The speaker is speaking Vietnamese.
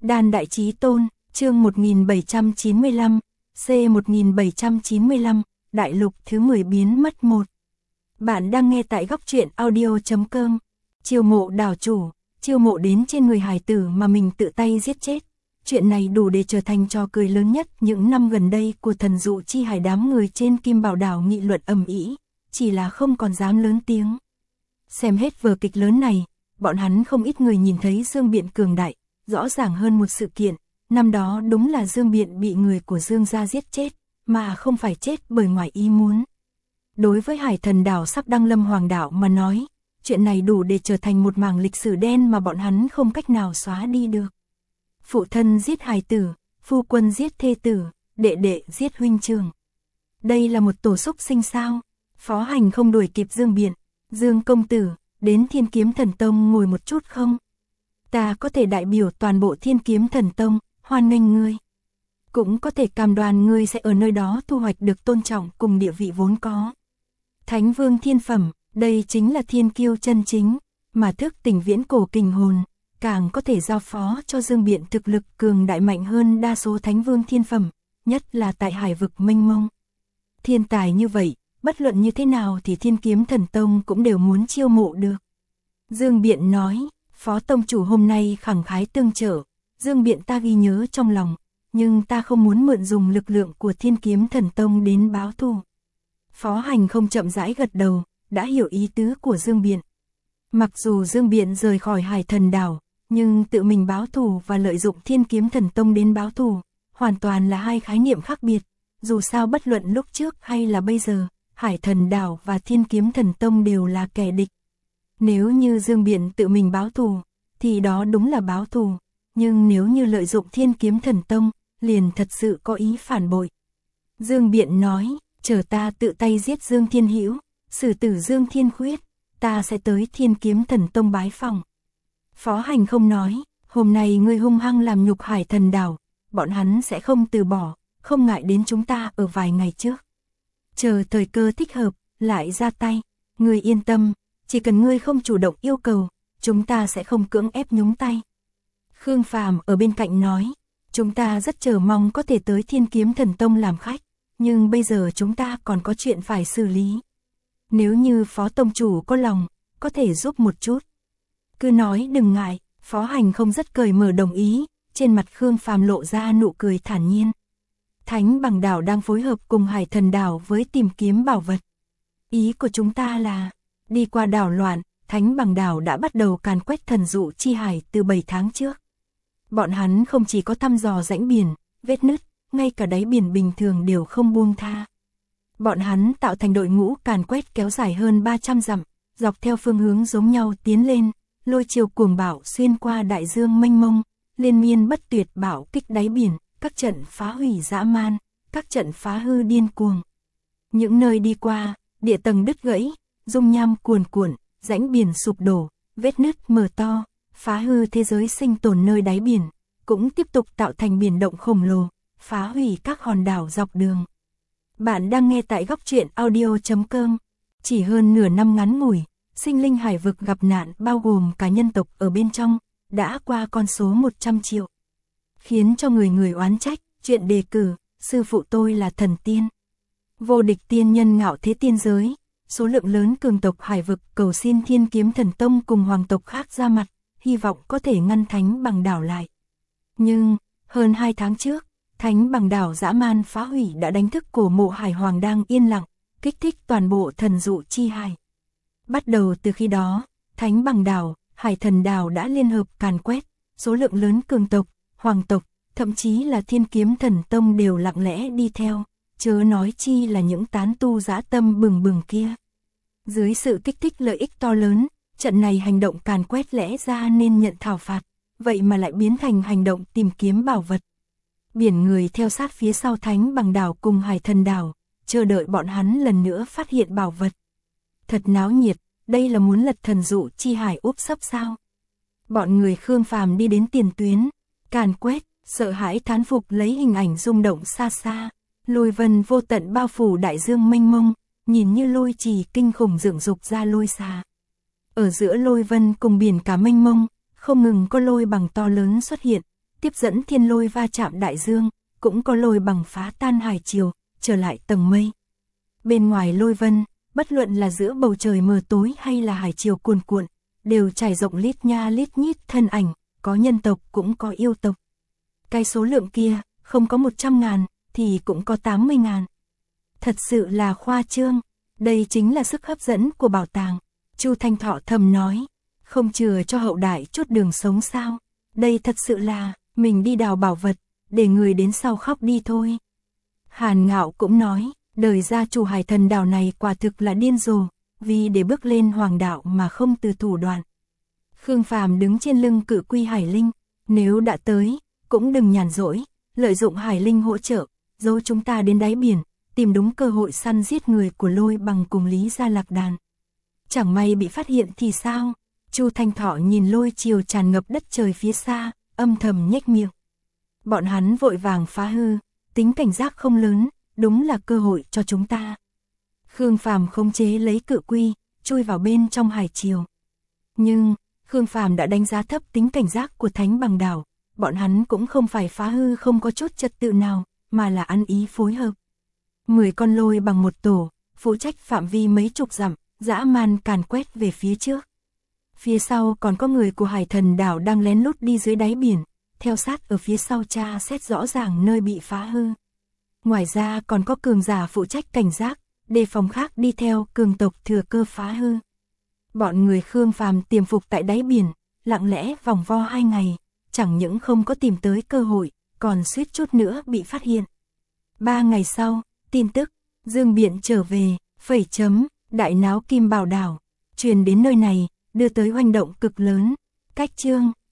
Đan Đại Chí Tôn, chương 1795, C1795, Đại lục thứ 10 biến mất 1. Bạn đang nghe tại góc truyện audio.com. Chiêu mộ đảo chủ, chiêu mộ đến trên người hài tử mà mình tự tay giết chết. Chuyện này đủ để trở thành trò cười lớn nhất những năm gần đây của thần dụ chi hải. Đám người trên Kim Bảo đảo nghị luận ầm ĩ, chỉ là không còn dám lớn tiếng. Xem hết vở kịch lớn này, bọn hắn không ít người nhìn thấy Dương Biện cường đại, rõ ràng hơn một sự kiện, năm đó đúng là Dương Biện bị người của Dương gia giết chết, mà không phải chết bởi ngoài ý muốn. Đối với Hải Thần đảo sắp đăng lâm hoàng đảo mà nói, chuyện này đủ để trở thành một mảng lịch sử đen mà bọn hắn không cách nào xóa đi được. Phụ thân giết hài tử, phu quân giết thê tử, đệ đệ giết huynh trưởng. Đây là một tổ súc sinh sao? Phó Hành không đuổi kịp Dương Biện. Dương công tử, đến Thiên Kiếm Thần Tông ngồi một chút không? Ta có thể đại biểu toàn bộ Thiên Kiếm Thần Tông, hoan nghênh ngươi. Cũng có thể cam đoan ngươi sẽ ở nơi đó thu hoạch được tôn trọng cùng địa vị vốn có. Thánh Vương thiên phẩm, đây chính là thiên kiêu chân chính, mà thức tỉnh viễn cổ kình hồn, càng có thể giao phó cho Dương Biện thực lực cường đại mạnh hơn đa số Thánh Vương thiên phẩm, nhất là tại hải vực mênh mông. Thiên tài như vậy, bất luận như thế nào thì Thiên Kiếm Thần Tông cũng đều muốn chiêu mộ được. Dương Biện nói, Phó Tông chủ hôm nay khẳng khái tương trợ, Dương Biện ta ghi nhớ trong lòng, nhưng ta không muốn mượn dùng lực lượng của Thiên Kiếm Thần Tông đến báo thù. Phó Hành không chậm rãi gật đầu, đã hiểu ý tứ của Dương Biện. Mặc dù Dương Biện rời khỏi Hải Thần đảo, nhưng tự mình báo thù và lợi dụng Thiên Kiếm Thần Tông đến báo thù, hoàn toàn là hai khái niệm khác biệt. Dù sao bất luận lúc trước hay là bây giờ, Hải Thần đảo và Thiên Kiếm Thần Tông đều là kẻ địch. Nếu như Dương Biện tự mình báo thù, thì đó đúng là báo thù, nhưng nếu như lợi dụng Thiên Kiếm Thần Tông, liền thật sự có ý phản bội. Dương Biện nói, chờ ta tự tay giết Dương Thiên Hữu, xử tử Dương Thiên Khuyết, ta sẽ tới Thiên Kiếm Thần Tông bái phỏng. Phó Hành không nói, hôm nay ngươi hung hăng làm nhục Hải Thần đảo, bọn hắn sẽ không từ bỏ, không ngại đến chúng ta ở vài ngày trước. Chờ thời cơ thích hợp, lại ra tay, ngươi yên tâm, chỉ cần ngươi không chủ động yêu cầu, chúng ta sẽ không cưỡng ép nhúng tay. Khương Phàm ở bên cạnh nói, chúng ta rất chờ mong có thể tới Thiên Kiếm Thần Tông làm khách, nhưng bây giờ chúng ta còn có chuyện phải xử lý. Nếu như Phó Tông chủ có lòng, có thể giúp một chút. Cứ nói đừng ngại, Phó Hành không rất cởi mở đồng ý, trên mặt Khương Phàm lộ ra nụ cười thản nhiên. Thánh Bằng đảo đang phối hợp cùng Hải Thần đảo với tìm kiếm bảo vật. Ý của chúng ta là, đi qua đảo loạn, Thánh Bằng đảo đã bắt đầu càn quét thần dụ chi hải từ 7 tháng trước. Bọn hắn không chỉ có thăm dò rãnh biển, vết nứt, ngay cả đáy biển bình thường đều không buông tha. Bọn hắn tạo thành đội ngũ càn quét kéo dài hơn 300 dặm, dọc theo phương hướng giống nhau tiến lên, lôi chiều cuồng bạo xuyên qua đại dương mênh mông, liên miên bất tuyệt bạo kích đáy biển, các trận phá hủy dã man, các trận phá hư điên cuồng. Những nơi đi qua, địa tầng đứt gãy, dung nham cuồn cuộn, rãnh biển sụp đổ, vết nứt mở to, phá hư thế giới sinh tồn nơi đáy biển, cũng tiếp tục tạo thành biển động khổng lồ, phá hủy các hòn đảo dọc đường. Bạn đang nghe tại góc truyện audio.com. Chỉ hơn nửa năm ngắn ngủi, sinh linh hải vực gặp nạn bao gồm cả nhân tộc ở bên trong, đã qua con số 100 triệu. Khiến cho người người oán trách, chuyện đề cử, sư phụ tôi là thần tiên. Vô địch tiên nhân ngạo thế tiên giới, số lượng lớn cường tộc hải vực cầu xin Thiên Kiếm Thần Tông cùng hoàng tộc khác ra mặt, hy vọng có thể ngăn Thánh Bằng đảo lại. Nhưng, hơn 2 tháng trước, Thánh Bằng đảo dã man phá hủy đã đánh thức cổ mộ hải hoàng đang yên lặng, kích thích toàn bộ thần dụ chi hải. Bắt đầu từ khi đó, Thánh Bằng đảo, Hải Thần đảo đã liên hợp càn quét, số lượng lớn cường tộc, hoàng tộc, thậm chí là Thiên Kiếm Thần Tông đều lặng lẽ đi theo, chớ nói chi là những tán tu dã tâm bừng bừng kia. Dưới sự kích thích lợi ích to lớn, trận này hành động càn quét lẽ ra nên nhận thảo phạt, vậy mà lại biến thành hành động tìm kiếm bảo vật. Biển người theo sát phía sau Thánh Bằng đảo cùng Hải Thần đảo, chờ đợi bọn hắn lần nữa phát hiện bảo vật. Thật náo nhiệt, đây là muốn lật thần dụ chi hải úp sấp sao? Bọn người Khương Phàm đi đến tiền tuyến, càn quét, sợ hãi thán phục lấy hình ảnh rung động xa xa, lôi vân vô tận bao phủ đại dương mênh mông, nhìn như lôi trì kinh khủng dựng dục ra lôi xà. Ở giữa lôi vân cùng biển cả mênh mông, không ngừng có lôi bằng to lớn xuất hiện, tiếp dẫn thiên lôi va chạm đại dương, cũng có lôi bằng phá tan hải triều, trở lại tầng mây. Bên ngoài lôi vân, bất luận là giữa bầu trời mờ tối hay là hải triều cuồn cuộn, đều trải rộng lít nha lít nhít thân ảnh, có nhân tộc cũng có yêu tộc. Cái số lượng kia, không có 100.000, thì cũng có 80.000. Thật sự là khoa trương, đây chính là sức hấp dẫn của bảo tàng. Chu Thanh Thọ thầm nói, không chừa cho hậu đại chút đường sống sao, đây thật sự là, mình đi đào bảo vật, để người đến sau khóc đi thôi. Hàn Ngạo cũng nói, đời gia chủ hải thần đảo này quả thực là điên rồ, vì để bước lên hoàng đạo mà không từ thủ đoạn. Khương Phàm đứng trên lưng cự quy hải linh, nếu đã tới, cũng đừng nhàn rỗi, lợi dụng hải linh hỗ trợ, dấu chúng ta đến đáy biển, tìm đúng cơ hội săn giết người của Lôi Bằng cùng Lý Gia Lạc Đàn. Chẳng may bị phát hiện thì sao? Chu Thanh Thọ nhìn lôi chiều tràn ngập đất trời phía xa, âm thầm nhếch miệng. Bọn hắn vội vàng phá hư, tính cảnh giác không lớn, đúng là cơ hội cho chúng ta. Khương Phàm khống chế lấy cự quy, chui vào bên trong hải triều. Nhưng, Khương Phàm đã đánh giá thấp tính cảnh giác của Thánh Bằng Đảo, bọn hắn cũng không phải phá hư không có chút trật tự nào, mà là ăn ý phối hợp. 10 con lôi bằng một tổ, phụ trách phạm vi mấy chục dặm, dã man càn quét về phía trước. Phía sau còn có người của hải thần đảo đang lén lút đi dưới đáy biển, theo sát ở phía sau tra xét rõ ràng nơi bị phá hư. Ngoài ra còn có cường giả phụ trách cảnh giác, đề phòng khác đi theo cường tộc thừa cơ phá hư. Bọn người Khương Phàm tiềm phục tại đáy biển, lặng lẽ vòng vo 2 ngày, chẳng những không có tìm tới cơ hội, còn suýt chút nữa bị phát hiện. 3 ngày sau, tin tức, Dương Biện trở về, đại náo Kim Bảo Đảo, truyền đến nơi này, đưa tới hoành động cực lớn. Cách chương